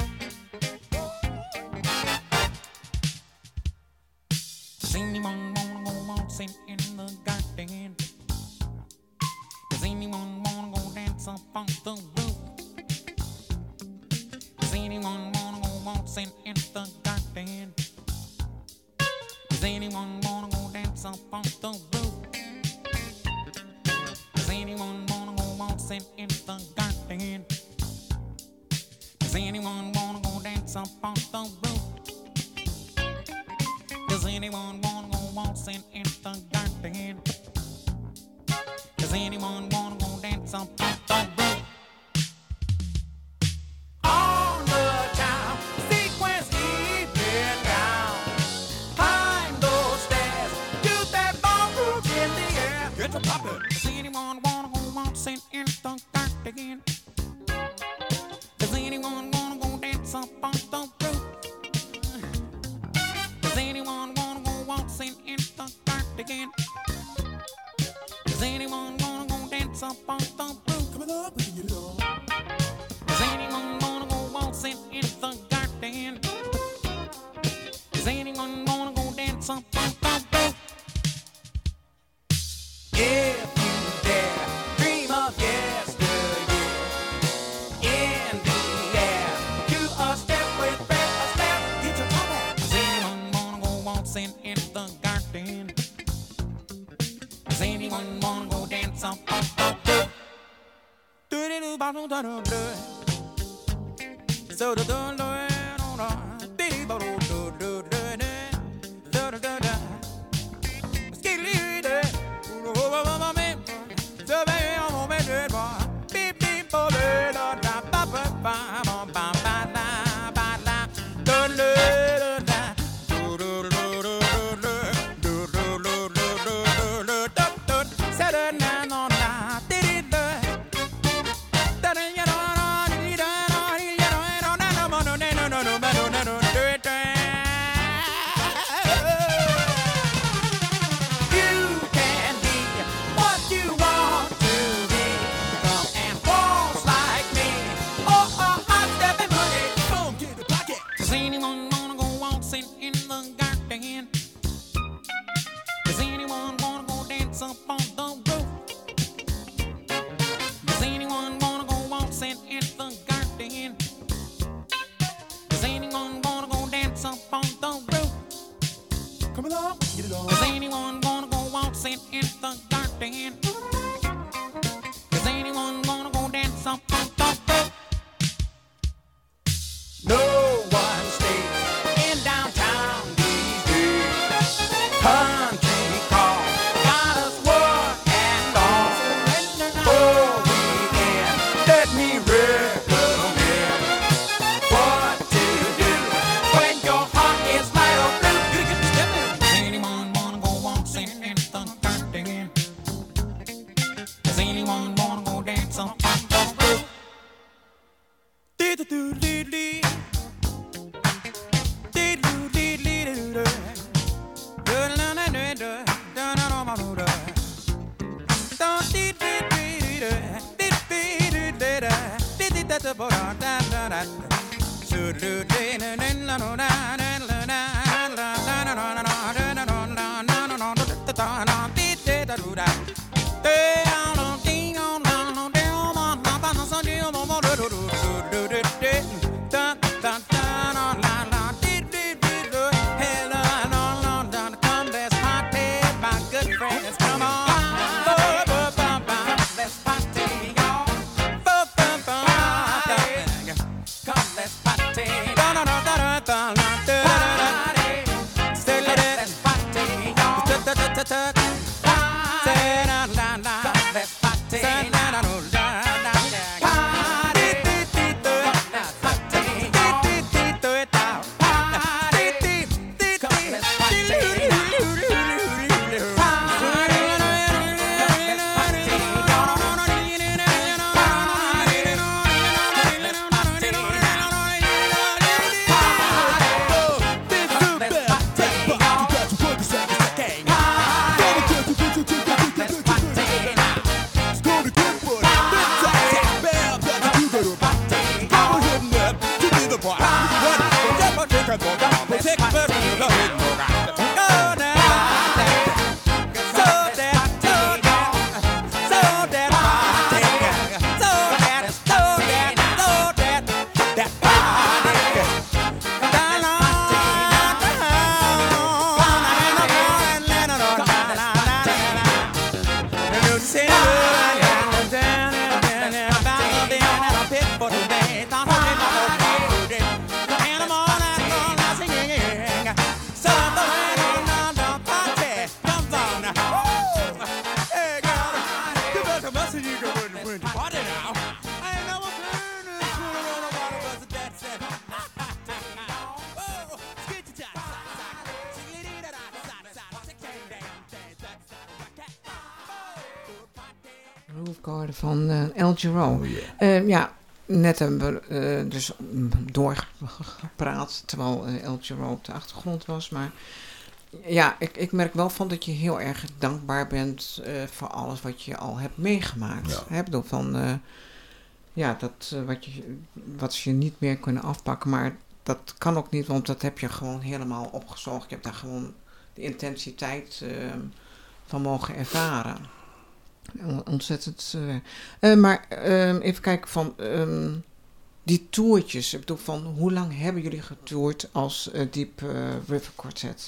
E: Does anyone wanna go waltzing in the garden? Does anyone wanna go dance up on the roof? Does anyone wanna go waltzing waltzing in the garden? Does anyone wanna go dance up on the roof? Does anyone wanna go waltzing in the garden? Does anyone wanna go dance up on the roof? Does anyone wanna go waltzing in the garden? Does anyone wanna go dance up on the roof? On the town, sequence evening down. Climb those stairs, do that ballroom in the air. Get to poppin'. Does anyone wanna go waltzing in the garden? Does anyone wanna go dance up on the roof? Does anyone wanna go waltzing in the garden? Does anyone wanna go dance up on the roof? Come on up, we can get it on. Does anyone wanna go waltzing in the garden? Does anyone wanna go dance up on the roof? If you dare, dream of yesteryear. In the air, do a step with breath, a step, get your top back. Does anyone wanna go waltzing in the garden? Does anyone wanna go dance up on the roof? Do do do ba do da do do. So do do do do do. Dee ba do do do do do. Do do do do. Skidly do. Oh oh oh me. So be on me do ba. Beep beep ba do da da ba ba ba ba ba ba la ba la. Do do do da. Do do do do do do. Do do do do do do do do. Say da na na na. Dee do. Da da ya da da dee da da dee ya da da na na no no no no no no no no do it. You can be what you want to be. Come and waltz like me. Oh, oh, hot stepping boogie. Come get the pocket. Does anyone wanna go waltzing in the garden? Does anyone wanna go dance up on the roof? Does anyone wanna go waltzing in the garden? Does anyone wanna go dance up on the roof?
B: Come along, get it on.
E: Does anyone wanna go waltzing in the garden? Does anyone wanna go dance up on the roof? No one stays in downtown these days. Country call, got us one and all. Oh, weekend, let me recommend what to do when your heart is light or blue. You get to step in. Does anyone wanna go waltzing in the garden? Does anyone wanna go dance on the roof? Dee-doo-doo-dee-dee. Dee-doo-dee-dee-doo-doo. Do-la-la-la-la-la. Da-da-da-da-da-da. Da-dee-dee-dee-dee-dee. Dee-dee-dee-dee-dee. Dee-dee-da-da-da-da-da-da. Come, let's party, my good friends, come on. Let's party, y'all. Come, let's party. Say let's party, y'all. Say la la la. Come, let's party. Say la la la la. Party.
C: Garden van uh, El Giro.
D: Oh, yeah.
C: Uh, ja, net hebben we uh, dus doorgepraat terwijl uh, El Giro op de achtergrond was. Maar ja, ik, ik merk wel van dat je heel erg dankbaar bent uh, voor alles wat je al hebt meegemaakt.
D: Ja.
C: Hè, bedoel van, uh, ja, dat uh, wat, je, wat ze je niet meer kunnen afpakken, maar dat kan ook niet, want dat heb je gewoon helemaal opgezocht. Je hebt daar gewoon de intensiteit uh, van mogen ervaren. Ontzettend. Uh, uh, maar uh, even kijken van um, die toertjes. Ik bedoel van hoe lang hebben jullie getoerd als uh, Deep uh, River Quartet?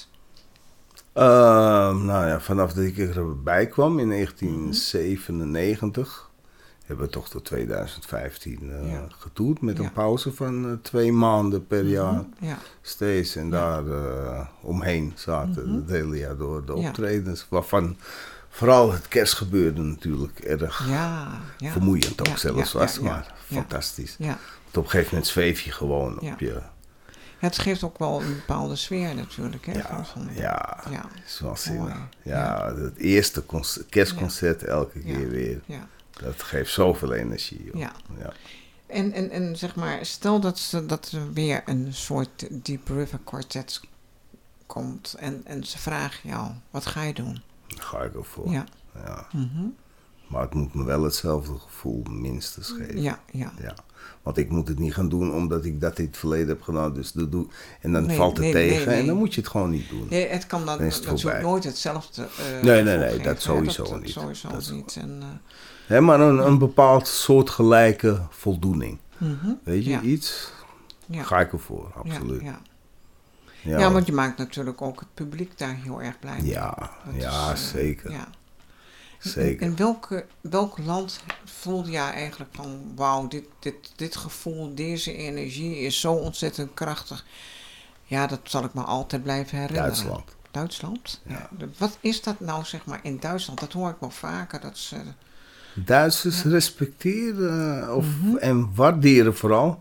D: Uh, nou ja, vanaf dat ik erbij kwam in negentien zevenennegentig hebben we toch tot twintig vijftien uh, ja. getoerd met ja. een pauze van uh, twee maanden per mm-hmm. jaar
C: ja.
D: steeds. En ja. daar uh, omheen zaten mm-hmm. het hele jaar door de optredens, ja. waarvan vooral het kerstgebeurde natuurlijk erg
C: ja, ja.
D: vermoeiend ook
C: ja,
D: zelfs
C: ja,
D: was,
C: ja, ja,
D: maar
C: ja.
D: fantastisch.
C: Ja.
D: Want op een gegeven moment zweef je gewoon
C: ja.
D: op je...
C: Het geeft ook wel een bepaalde sfeer natuurlijk. Hè,
D: ja,
C: van,
D: ja,
C: ja,
D: is wel zinnig. Ja,
C: ja,
D: het eerste concert, kerstconcert
C: ja.
D: elke keer
C: ja.
D: weer.
C: Ja.
D: Dat geeft zoveel energie. Joh.
C: Ja.
D: ja.
C: En, en, en zeg maar, stel dat, ze, dat er weer een soort Deep River Quartet komt en, en ze vragen jou, wat ga je doen?
D: Daar ga ik ook voor.
C: Ja.
D: Ja.
C: Mm-hmm.
D: Maar het moet me wel hetzelfde gevoel minstens geven.
C: Ja, ja.
D: ja. Want ik moet het niet gaan doen omdat ik dat in het verleden heb gedaan. Dus dat doe, en dan
C: nee,
D: valt het
C: nee,
D: tegen
C: nee, nee.
D: en dan moet je het gewoon niet doen.
C: Nee, het kan dan,
D: dan is het
C: natuurlijk nooit hetzelfde uh,
D: Nee, nee, nee,
C: geven,
D: dat sowieso
C: dat,
D: niet.
C: Sowieso
D: dat
C: niet. En, uh,
D: He, maar een, een bepaald soortgelijke voldoening.
C: mm-hmm.
D: Weet je,
C: ja.
D: iets,
C: ja.
D: ga ik ervoor, absoluut.
C: Ja, ja.
D: Ja,
C: ja, want je maakt natuurlijk ook het publiek daar heel erg blij mee.
D: Ja,
C: dat
D: ja
C: is, uh,
D: zeker.
C: Ja.
D: Zeker.
C: In, in welke, welk land voelde jij eigenlijk van, wauw, dit, dit, dit gevoel, deze energie is zo ontzettend krachtig. Ja, dat zal ik me altijd blijven herinneren.
D: Duitsland.
C: Duitsland?
D: Ja.
C: Ja. Wat is dat nou, zeg maar, in Duitsland? Dat hoor ik wel vaker, dat ze...
D: Duitsers
C: ja.
D: respecteren of,
C: mm-hmm.
D: en waarderen vooral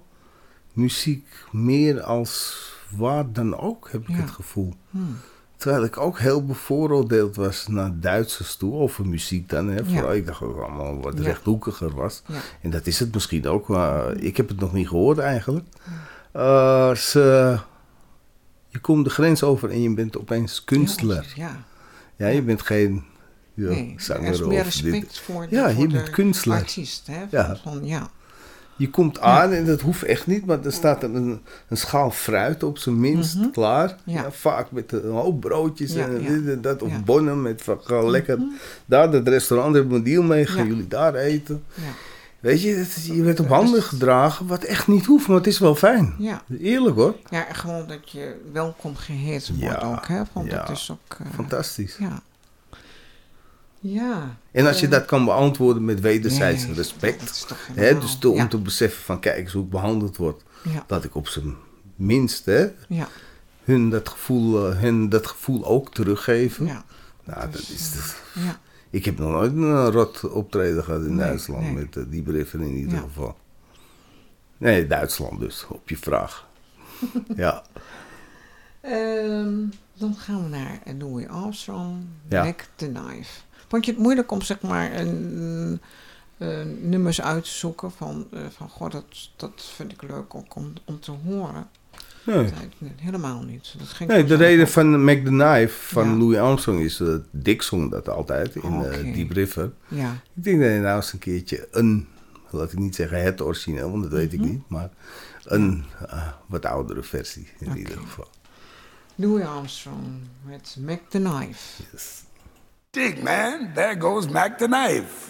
D: muziek meer als waar dan ook, heb ik
C: ja.
D: het gevoel.
C: Hmm.
D: Terwijl ik ook heel bevooroordeeld was naar Duitsers toe, over muziek dan. Hè. Vooral,
C: ja.
D: ik dacht ook allemaal wat
C: ja.
D: rechthoekiger was.
C: Ja.
D: En dat is het misschien ook, maar ik heb het nog niet gehoord eigenlijk. Uh, ze, je komt de grens over en je bent opeens kunstenaar.
C: Ja,
D: ja. ja je bent geen ja,
C: nee,
D: zanger
C: er is meer
D: of
C: respect
D: dit.
C: voor de,
D: Ja,
C: voor
D: je
C: de
D: bent kunstenaar.
C: artiest. Hè,
D: ja.
C: van, ja.
D: Je komt aan en dat hoeft echt niet, maar er staat een, een schaal fruit op zijn minst
C: mm-hmm.
D: klaar.
C: Ja.
D: Ja, vaak met een hoop broodjes
C: ja,
D: en
C: ja.
D: dit en dat. Of
C: ja.
D: bonnen met van, gewoon lekker.
C: Mm-hmm.
D: Daar, dat restaurant hebben we een deal mee. Gaan
C: ja.
D: jullie daar eten?
C: Ja.
D: Weet je, het, je werd op handen gedragen, wat echt niet hoeft, maar het is wel fijn.
C: Ja.
D: Eerlijk hoor.
C: Ja, gewoon dat je welkom geheten wordt
D: Ja,
C: ook, hè? Want
D: ja.
C: dat is ook... Uh,
D: Fantastisch.
C: Ja. Ja.
D: En als je
C: uh,
D: dat kan beantwoorden met wederzijds
C: nee,
D: respect.
C: dat is toch
D: Hè,
C: helemaal-
D: dus to, om
C: ja.
D: te beseffen van kijk eens hoe ik behandeld word.
C: Ja.
D: Dat ik op zijn minst hè,
C: Ja.
D: hun, dat gevoel, uh, hun dat gevoel ook teruggeven.
C: Ja.
D: Nou,
C: Dus,
D: dat is
C: uh,
D: de,
C: ja.
D: ik heb nog nooit een rot optreden gehad in
C: Nee,
D: Duitsland
C: nee.
D: met uh, die brieven in ieder
C: Ja.
D: geval. Nee, Duitsland dus, op je vraag. Ja.
C: Um, dan gaan we naar Louis Armstrong,
D: Ja.
C: Mac the Knife. Vond je het moeilijk om zeg maar een, een nummers uit te zoeken van, uh, van goh, dat, dat vind ik leuk ook om, om te horen?
D: Nee.
C: Nee, nee, helemaal niet. Dat ging
D: Nee, de
C: vanzelf
D: reden
C: op.
D: van Mac the Knife van
C: Ja.
D: Louis Armstrong is dat Dick zong dat altijd in
C: Oh,
D: uh,
C: oké.
D: Deep River.
C: Ja,
D: Ik denk dat je nou eens een keertje een, laat ik niet zeggen het origineel, want dat weet
C: Mhm.
D: ik niet, maar een uh, wat oudere versie in
C: Oké.
D: ieder geval.
C: Louis Armstrong met Mac the Knife.
D: Yes.
B: Dig, man. There goes Mac the Knife.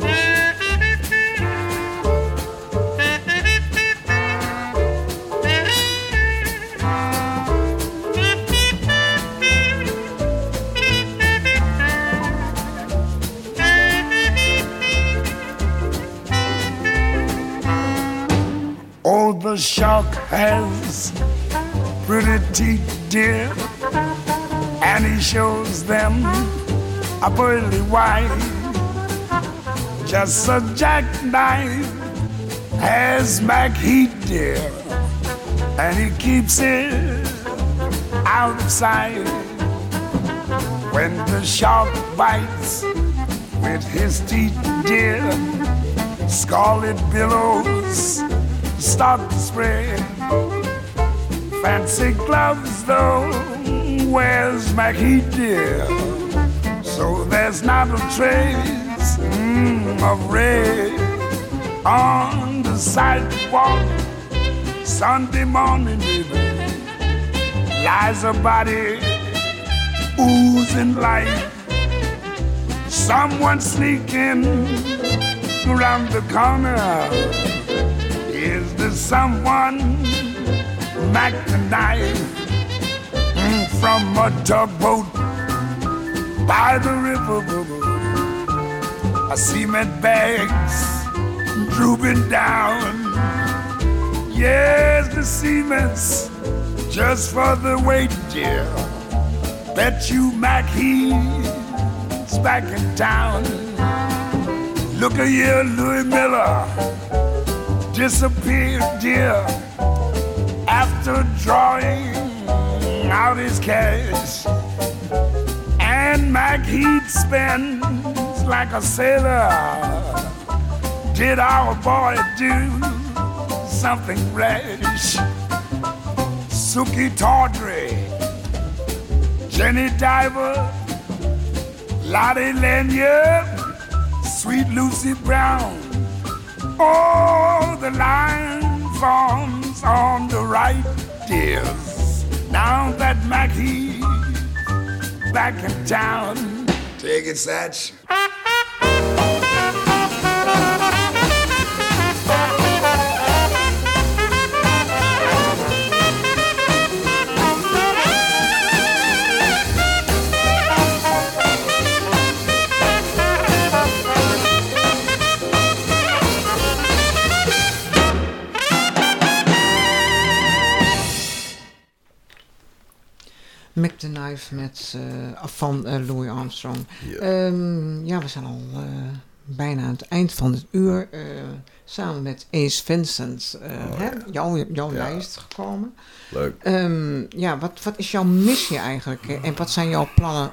F: Thank you. has pretty teeth, dear, and he shows them a pearly white. Just a jackknife has Mac Heat, dear, and he keeps it out of sight. When the shark bites with his teeth, dear, scarlet billows start to spread. Fancy gloves, though, wears Mac Heat, dear, so there's not a trace mm, of red on the sidewalk. Sunday morning, baby, lies a body oozing life. Someone sneaking around the corner. Is there someone Mac the knife mm, from a tugboat by the river? A cement bags drooping down. Yes, the cement's just for the weight, dear. Bet you Mac he's back in town. Look at here, Louis Miller disappeared, dear, after drawing out his cash. And Mac Heat spends like a sailor. Did our boy do something rash? Suki Tawdry, Jenny Diver, Lottie Lanyard, Sweet Lucy Brown. Oh, the line forms on the right, dears. Now that Mac He's back in town. Take it, Satch.
C: Mac the Knife met, uh, van uh, Louis Armstrong. Ja. Um, ja, we zijn al uh, bijna aan het eind van het uur. Uh, samen met Ace Vincent. Uh, oh, hè, ja. Jouw, jouw ja. lijst gekomen.
D: Leuk.
C: Um, ja, wat, wat is jouw missie eigenlijk? Hè? En wat zijn jouw plannen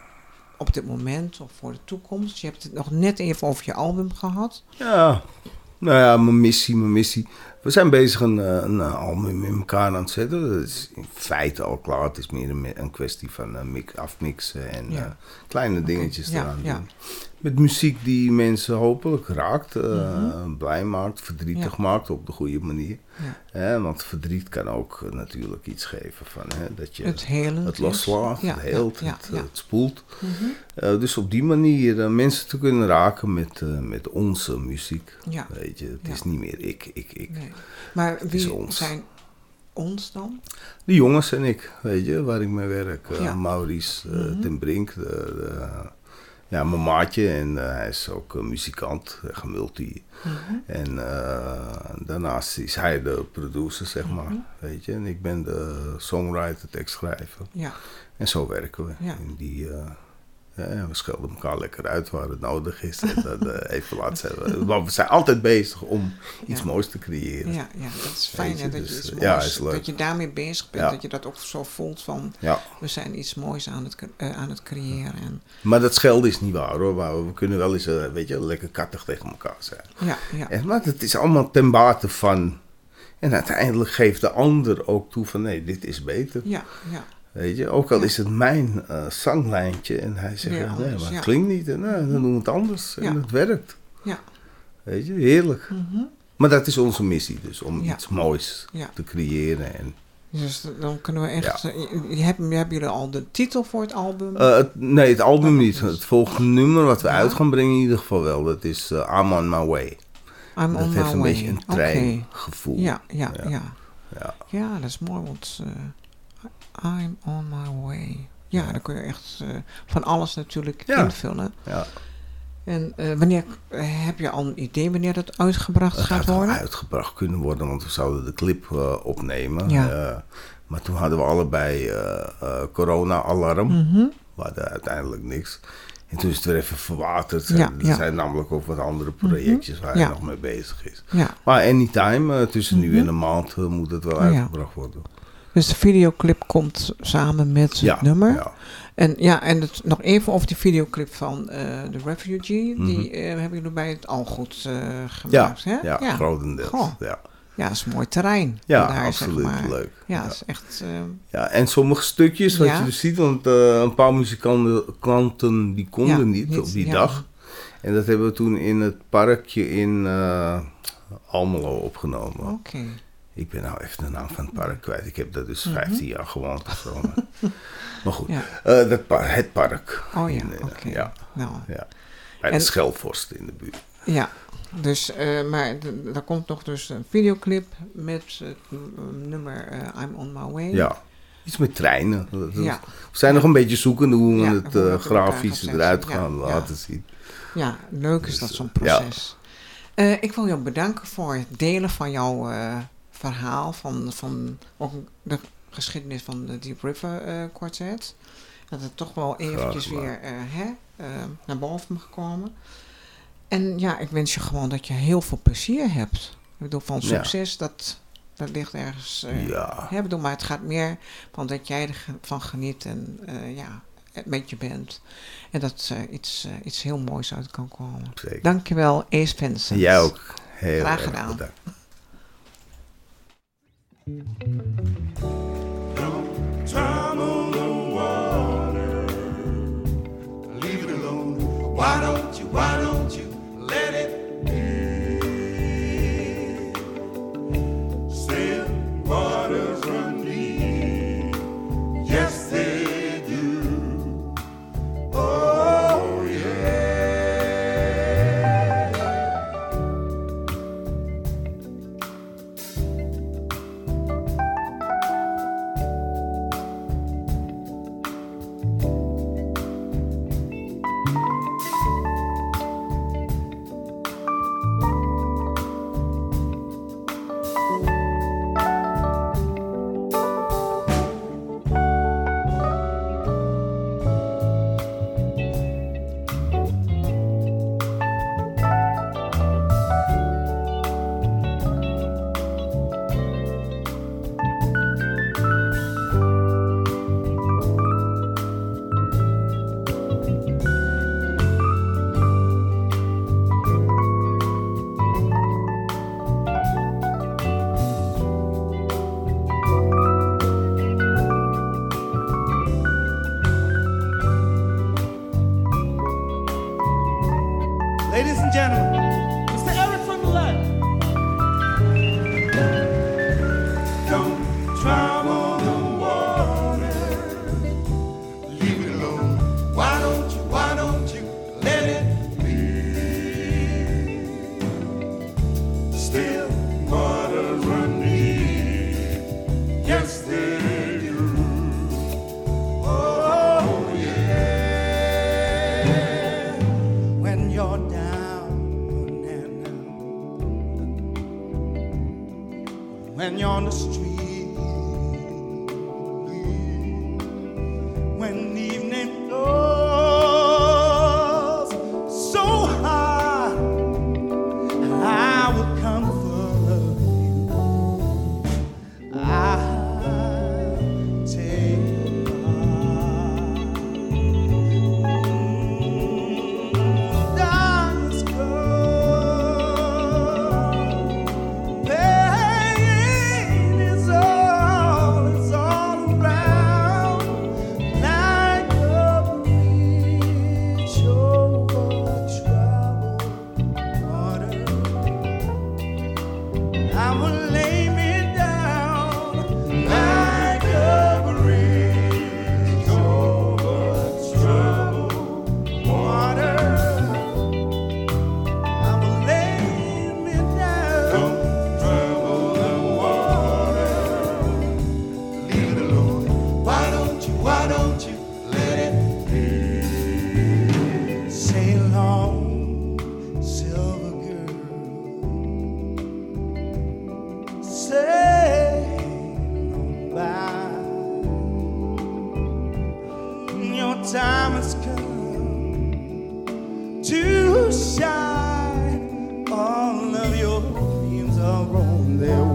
C: op dit moment of voor de toekomst? Je hebt het nog net even over je album gehad.
D: Ja, nou ja, mijn missie, mijn missie. We zijn bezig een, een album in elkaar aan het zetten. Dat is in feite al klaar. Het is meer een, een kwestie van uh, mix, afmixen en ja. uh, kleine dingetjes okay. eraan ja, doen. Ja. Met muziek die mensen hopelijk raakt, uh, mm-hmm. blij maakt, verdrietig ja. maakt op de goede manier. Ja. Eh, want verdriet kan ook uh, natuurlijk iets geven van hè, dat je
C: het,
D: het loslaat, ja, het heelt,
C: ja, ja,
D: het,
C: ja.
D: het spoelt.
C: Mm-hmm.
D: Uh, dus op die manier uh, mensen te kunnen raken met, uh, met onze muziek.
C: Ja.
D: Weet je, het
C: ja.
D: is niet meer ik, ik, ik.
C: Nee. Maar wie
D: ons.
C: zijn ons dan?
D: De jongens en ik, weet je, waar ik mee werk. Uh,
C: ja.
D: Maurice uh,
C: mm-hmm.
D: ten Brink, de, de, ja, mijn maatje. En uh, hij is ook uh, muzikant, uh, multi. Mm-hmm. En uh, daarnaast is hij de producer, zeg maar. Mm-hmm. Weet je, en ik ben de songwriter, tekstschrijver.
C: Ja.
D: En zo werken we.
C: Ja.
D: In die, uh, ja, we schelden elkaar lekker uit waar het nodig is. En dat uh, even laten zijn. Maar we zijn altijd bezig om iets ja. moois te creëren.
C: Ja, ja, dat is fijn hè, dat, dus, je iets moois,
D: ja, is leuk.
C: dat je daarmee bezig bent.
D: Ja.
C: Dat je dat ook zo voelt van
D: ja.
C: we zijn iets moois aan het, uh, aan het creëren. En
D: maar dat schelden is niet waar hoor. Maar we kunnen wel eens uh, weet je, lekker kattig tegen elkaar zijn.
C: Ja, ja.
D: En, maar het is allemaal ten bate van. En uiteindelijk geeft de ander ook toe van nee, dit is beter.
C: Ja, ja.
D: Weet je, ook al
C: ja.
D: is het mijn uh, zanglijntje en hij zegt,
C: ja,
D: ja, nee, maar het
C: ja.
D: klinkt niet. En, nou, dan doen we het anders en
C: ja.
D: het werkt.
C: Ja.
D: Weet je, heerlijk.
C: Mm-hmm.
D: Maar dat is onze missie dus, om
C: ja.
D: iets moois
C: ja.
D: te creëren. En,
C: dus dan kunnen we echt...
D: Ja.
C: Uh, hebben, hebben jullie al de titel voor het album?
D: Uh, het, nee, het album
C: oh,
D: niet.
C: dus.
D: Het volgende nummer wat we
C: ja.
D: uit gaan brengen in ieder geval wel. Dat is uh, I'm on my way.
C: I'm
D: dat
C: on
D: heeft
C: my
D: een
C: way.
D: beetje een treingevoel.
C: Okay. Ja, ja, ja, ja.
D: Ja.
C: Ja, dat is mooi, want... Uh, I'm on my way. Ja, ja. Dan kun je echt uh, van alles natuurlijk
D: ja.
C: invullen.
D: Ja.
C: En uh, wanneer uh, heb je al een idee wanneer dat uitgebracht
D: Het
C: gaat
D: gaat
C: worden?
D: wel uitgebracht kunnen worden, want we zouden de clip uh, opnemen.
C: Ja.
D: Uh, maar toen hadden we allebei uh, uh, corona-alarm.
C: Mm-hmm.
D: We hadden uiteindelijk niks. En toen is het weer even verwaterd.
C: Ja,
D: er
C: ja.
D: zijn namelijk ook wat andere projectjes
C: Mm-hmm.
D: waar
C: Ja.
D: hij nog mee bezig is.
C: Ja.
D: Maar anytime, uh, tussen
C: Mm-hmm.
D: nu en een maand, uh, moet het wel
C: Oh, ja.
D: uitgebracht worden.
C: Dus de videoclip komt samen met
D: Ja,
C: het nummer.
D: ja.
C: En ja, en het, nog even over die videoclip van uh, The Refugee.
D: Mhm.
C: Die uh, hebben jullie bij het al goed uh,
D: Ja,
C: gemaakt, hè?
D: ja, grotendeels.
C: Goh.
D: Ja,
C: Ja, dat is een mooi terrein.
D: ja
C: daar,
D: absoluut
C: zeg maar.
D: leuk.
C: Ja,
D: Ja.
C: dat is echt... Uh,
D: Ja, en sommige stukjes, wat
C: Ja.
D: je dus ziet, want uh, een paar muzikanten klanten, die konden
C: Ja,
D: niet,
C: niet,
D: op die
C: ja.
D: dag. En dat hebben we toen in het parkje in uh, Almelo opgenomen.
C: Oké. Okay.
D: Ik ben nou even de naam van het park kwijt. Ik heb daar dus
C: Mhm.
D: vijftien jaar gewoond of zo. Maar, maar goed,
C: Ja.
D: uh, dat par- het park.
C: Oh ja,
D: In, uh,
C: oké.
D: ja,
C: Nou,
D: ja. Bij
C: En-
D: de Schelvorst in de buurt.
C: ja. Dus, uh, maar d- daar komt nog dus een videoclip met het uh, nummer uh, I'm On My Way.
D: Ja, iets met treinen. Dat- dat-
C: Ja.
D: We zijn nog een beetje zoekende hoe we
C: Ja,
D: het
C: hoe we
D: uh,
C: het in elkaar
D: grafisch
C: gaan
D: eruit
C: zetten.
D: gaan
C: Ja,
D: laten
C: ja.
D: zien.
C: Ja, leuk is
D: Dus,
C: dat zo'n
D: ja.
C: proces. Uh, ik wil jou bedanken voor het delen van jouw uh, verhaal, van, van ook de geschiedenis van de Deep River uh, Quartet. Dat het toch wel eventjes
D: gedaan.
C: weer uh, hè, uh, naar boven mag komen. En ja, ik wens je gewoon dat je heel veel plezier hebt. Ik bedoel, van succes, ja. dat, dat ligt ergens... Uh,
D: Ja.
C: hè, bedoel, maar het gaat meer van dat jij ervan geniet en uh, ja, met je bent. En dat er uh, iets, uh, iets heel moois uit kan komen.
D: Zeker.
C: Dankjewel, Ace Vincent.
D: Jij ook. Heel
C: Graag
D: erg
C: gedaan.
D: bedankt.
F: Trouble the water, leave it alone. Why don't you, why don't you let it be? Still waters run deep, yes they do. Oh yeah.
G: Ladies and gentlemen, Mister Eric from the left.
F: Don't trouble the water, leave it alone. Why don't you, why don't you let it be? Still waters run deep, yes they do. Oh yeah.
G: When you're down and when you're on the street, when evening goes so high, I will comfort you. I'll take your part. Darkness goes, pain is time has come to shine. All of your dreams are on their way.